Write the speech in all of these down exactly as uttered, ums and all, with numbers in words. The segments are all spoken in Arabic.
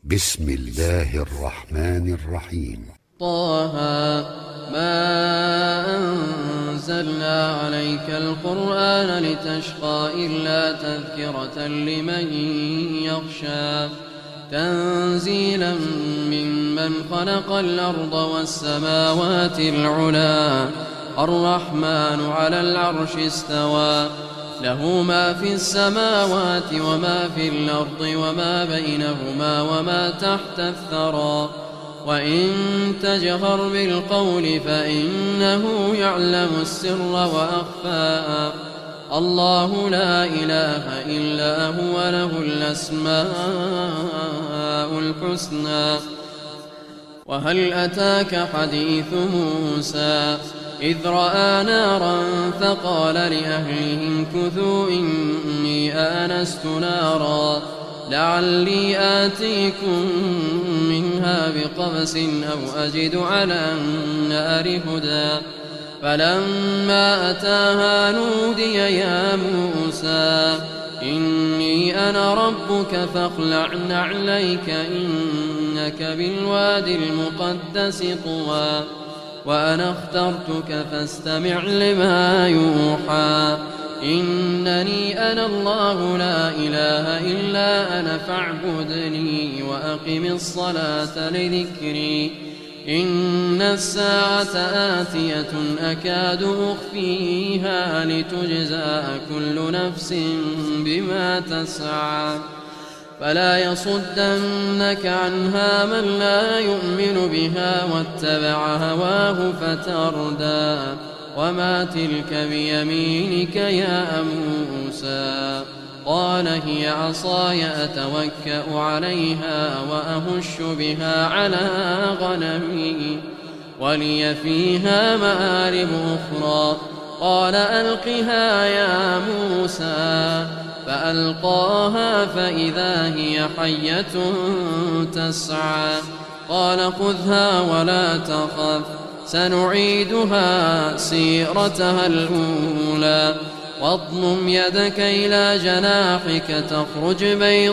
بسم الله الرحمن الرحيم. طه ما أنزلنا عليك القرآن لتشقى إلا تذكرة لمن يخشى تنزيلا ممن خلق الأرض والسماوات العلى الرحمن على العرش استوى له ما في السماوات وما في الأرض وما بينهما وما تحت الثرى وإن تجهر بالقول فإنه يعلم السر وأخفى الله لا إله إلا هو له الأسماء الحسنى. وهل أتاك حديث موسى إذ رأى نارا فقال لأهلهم كثوا إني آنست نارا لعلي آتيكم منها بقبس أو أجد على النار هدى فلما أتاها نودي يا موسى إني أنا ربك فاخلع نعليك إنك بالواد المقدس طوى وأنا اخترتك فاستمع لما يوحى إنني أنا الله لا إله إلا أنا فاعبدني وأقم الصلاة لذكري إن الساعة آتية أكاد أخفيها لتجزى كل نفس بما تسعى فلا يصدنك عنها من لا يؤمن بها واتبع هواه فتردى وما تلك بيمينك يا موسى قال هي عصاي أتوكأ عليها وأهش بها على غنمي ولي فيها مآرب أخرى قال ألقها يا موسى فألقاها فإذا هي حية تسعى قال خذها ولا تخف سنعيدها سيرتها الأولى واضمم يدك إلى جناحك تخرج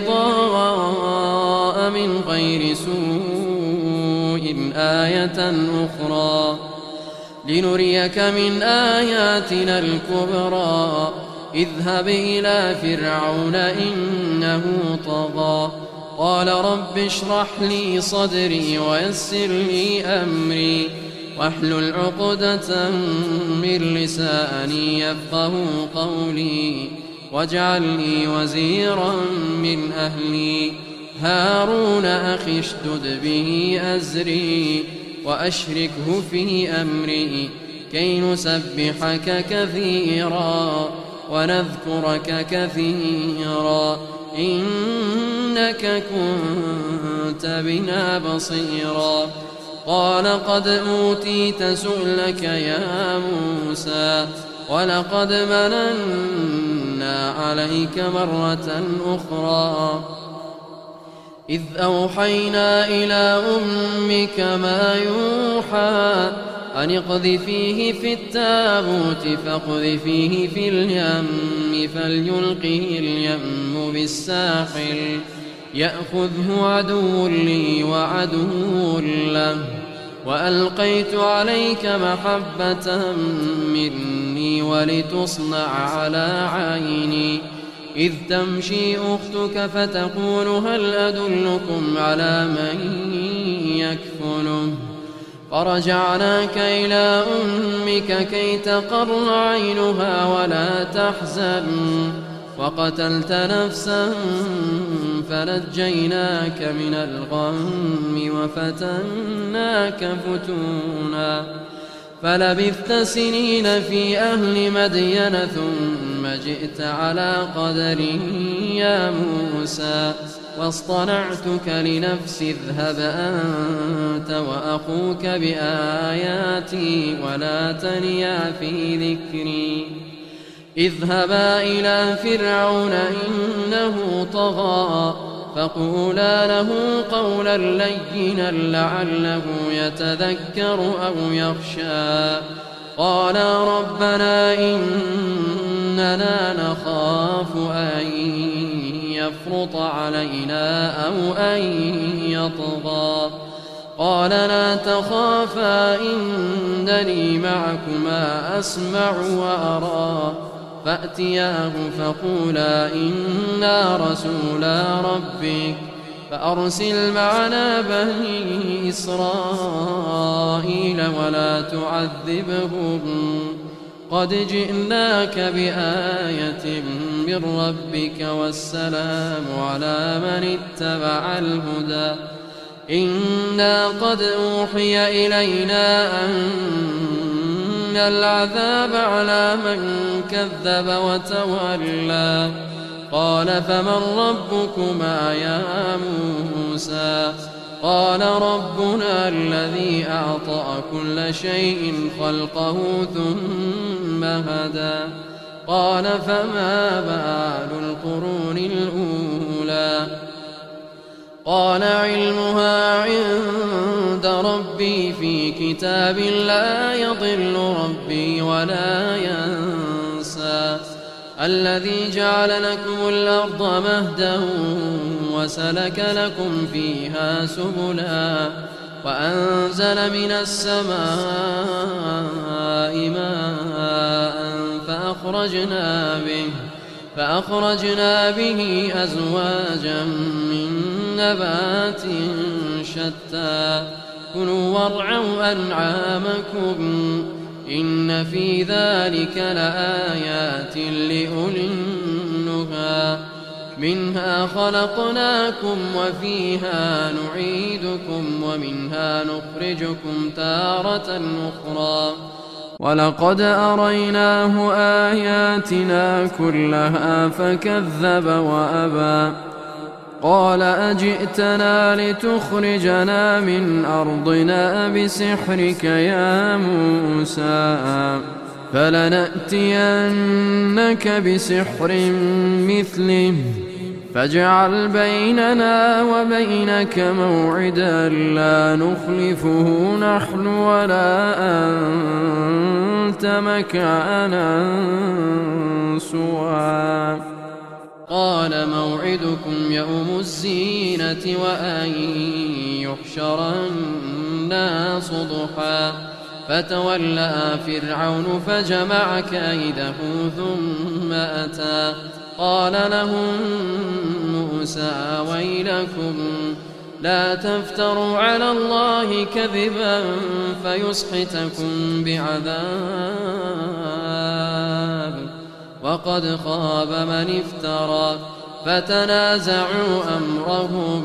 بيضاء من غير سوء آية أخرى لنريك من آياتنا الكبرى اذهب إلى فرعون إنه طغى قال رب اشرح لي صدري ويسر لي أمري واحلل عقدة من لساني يفقه قولي واجعل لي وزيرا من أهلي هارون أخي اشدد به أزري وأشركه في أمري كي نسبحك كثيرا ونذكرك كثيرا إنك كنت بنا بصيرا قال قد أوتيت سؤلك يا موسى ولقد مننا عليك مرة أخرى إذ أوحينا إلى أمك ما يوحى أن اقذفيه في التابوت فاقذفيه في اليم فليلقه اليم بالساحل يأخذه عدو لي وعدو له وألقيت عليك محبة مني ولتصنع على عيني إذ تمشي أختك فتقول هل أدلكم على من يكفله فرجعناك إلى أمك كي تقر عينها ولا تحزن وقتلت نفسا فنجيناك من الغم وفتناك فتونا فلبثت سنين في أهل مدين ثم جئت على قدر يا موسى واصطنعتك لنفسي اذهب أنت وأخوك بآياتي ولا تنيا في ذكري اذهبا إلى فرعون إنه طغى فقولا له قولا لينا لعله يتذكر أو يخشى قالا ربنا إننا نخاف أن يفرط علينا أو أن يطغى. قال لا تخافا إنني معكما أسمع وأرى. فأتياه فقولا إنا رسولا ربك فأرسل معنا بني إسرائيل ولا تعذبهم قد جئناك بآية من ربك والسلام على من اتبع الهدى. إنا قد أوحي إلينا أن العذاب على من كذب وتولى. قال فمن ربكما يا موسى؟ قال ربنا الذي أعطى كل شيء خلقه ثم هدى. قال فما بال القرون الأولى؟ قال علمها عند ربي في كتاب لا يضل ربي ولا ينسى. الذي جعل لكم الأرض مهدا وسلك لكم فيها سبلا وأنزل من السماء ماء فأخرجنا به فأخرجنا به أزواجا من نبات شتى. كلوا وارعوا أنعامكم إن في ذلك لآيات لأولي النهى. منها خلقناكم وفيها نعيدكم ومنها نخرجكم تارة أخرى. ولقد أريناه آياتنا كلها فكذب وأبى. قال أجئتنا لتخرجنا من أرضنا بسحرك يا موسى فلنأتينك بسحر مثله فاجعل بيننا وبينك موعدا لا نخلفه نحن ولا أنت مكانا سوى. قال موعدكم يوم الزينة وأن يحشر الناس ضحى. فتولى فرعون فجمع كيده ثم أتى. قال لهم موسى ويلكم لا تفتروا على الله كذبا فيسحتكم بعذاب وقد خاب من افترى. فتنازعوا أمرهم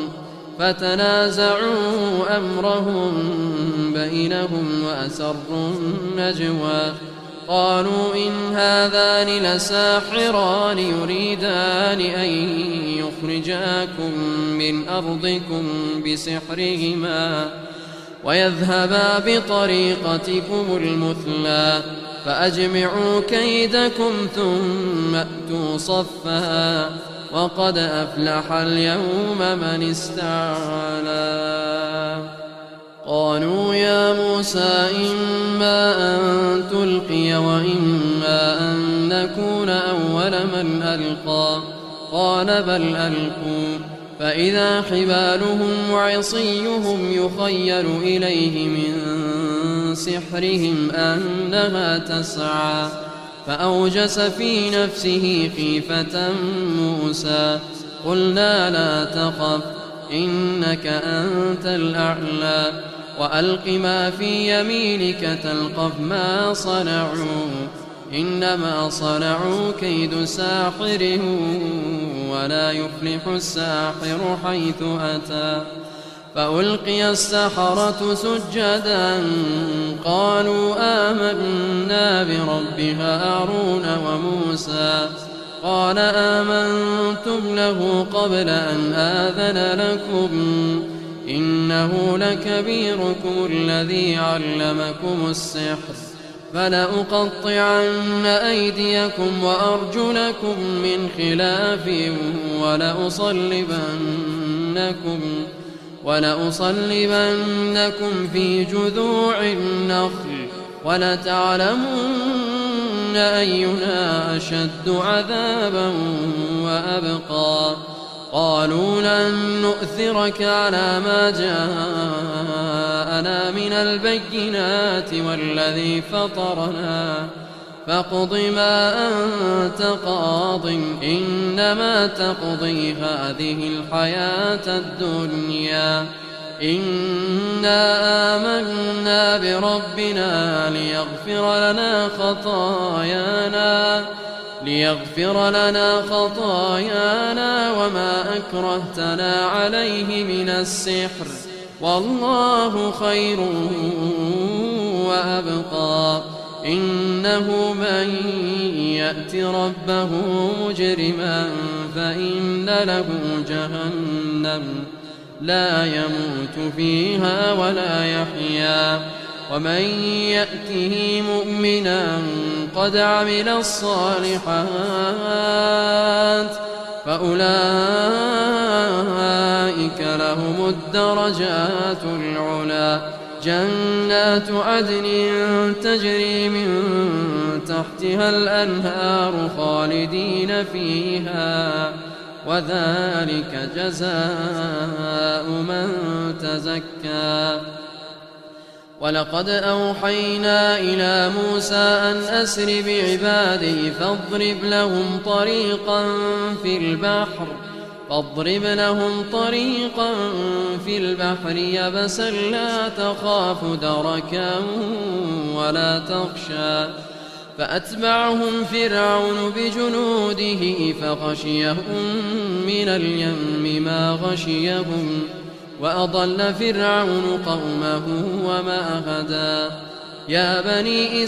فتنازعوا أمرهم بينهم وأسروا النجوى. قالوا إن هذان لساحران يريدان أن يخرجاكم من أرضكم بسحرهما ويذهبا بطريقتكم المثلى فأجمعوا كيدكم ثم أتوا صفا وقد أفلح اليوم من استعلى. قالوا يا موسى إما أن تلقي وإما أن نكون أول من ألقى. قال بل ألقوا. فإذا حبالهم وعصيهم يخيل إليه من سحرهم أنها تسعى. فأوجس في نفسه خيفة موسى. قلنا لا تخف إنك أنت الأعلى وألق ما في يمينك تلقف ما صنعوا إنما صنعوا كيد ساحر ولا يفلح الساحر حيث أتى. فألقي السحرة سجدا قالوا آمنا برب هارون وموسى. قال آمنتم له قبل أن آذن لكم إنه لكبيركم الذي علمكم السحر فلأقطعن أيديكم وأرجلكم من خلاف ولأصلبنكم ولأصلبنكم في جذوع النخل ولتعلمن أينا أشد عذابا وأبقى قالوا لن نؤثرك على ما جاءنا من البينات والذي فطرنا فاقض ما أنت قاض إنما تقضي هذه الحياة الدنيا إنا آمنا بربنا ليغفر لنا خطايانا ليغفر لنا خطايانا وما أكرهتنا عليه من السحر والله خير وأبقى إنه من يأت ربه مجرما فإن له جهنم لا يموت فيها ولا يحيا ومن يأته مؤمنا قد عمل الصالحات فأولئك لهم الدرجات العلى جنات عدن تجري من تحتها الأنهار خالدين فيها وذلك جزاء من تزكى ولقد أوحينا إلى موسى أن أسر بعبادي فاضرب لهم طريقا في البحر فاضرب لهم طريقا في البحر يبسا لا تخاف دركا ولا تخشى فأتبعهم فرعون بجنوده فغشيهم من اليم ما غشيهم وأضل فرعون قومه وما هدى يا بني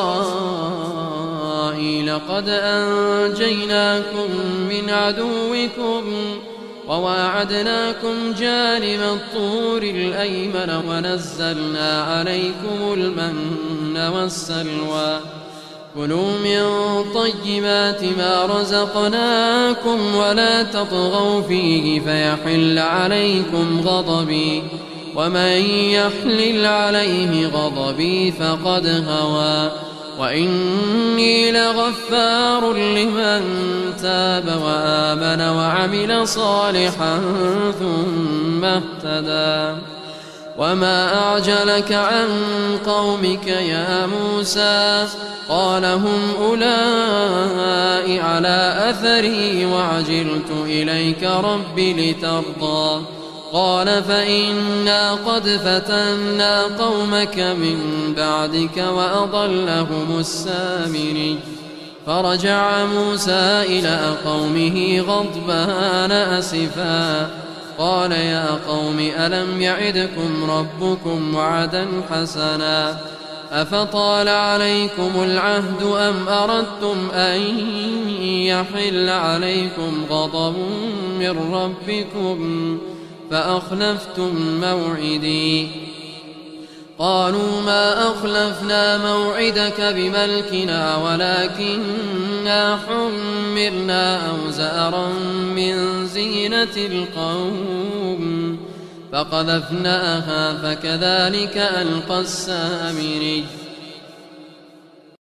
إسرائيل قد أنجيناكم من عدوكم وواعدناكم جانب الطور الأيمن ونزلنا عليكم المن والسلوى كلوا من طيبات ما رزقناكم ولا تطغوا فيه فيحل عليكم غضبي ومن يحلل عليه غضبي فقد هوى وإني لغفار لمن تاب وآمن وعمل صالحا ثم اهتدى وما أعجلك عن قومك يا موسى قال هم أولئك على أثري وعجلت إليك رب لترضى قال فإنا قد فتنا قومك من بعدك وأضلهم السامري فرجع موسى إلى قومه غضبان أسفا قال يا قوم ألم يعدكم ربكم وعدا حسنا أفطال عليكم العهد أم أردتم أن يحل عليكم غضب من ربكم فأخلفتم موعدي قالوا ما أخلفنا موعدك بملكنا ولكننا حملنا أوزارا من زينة القوم فقذفناها فكذلك ألقى السامري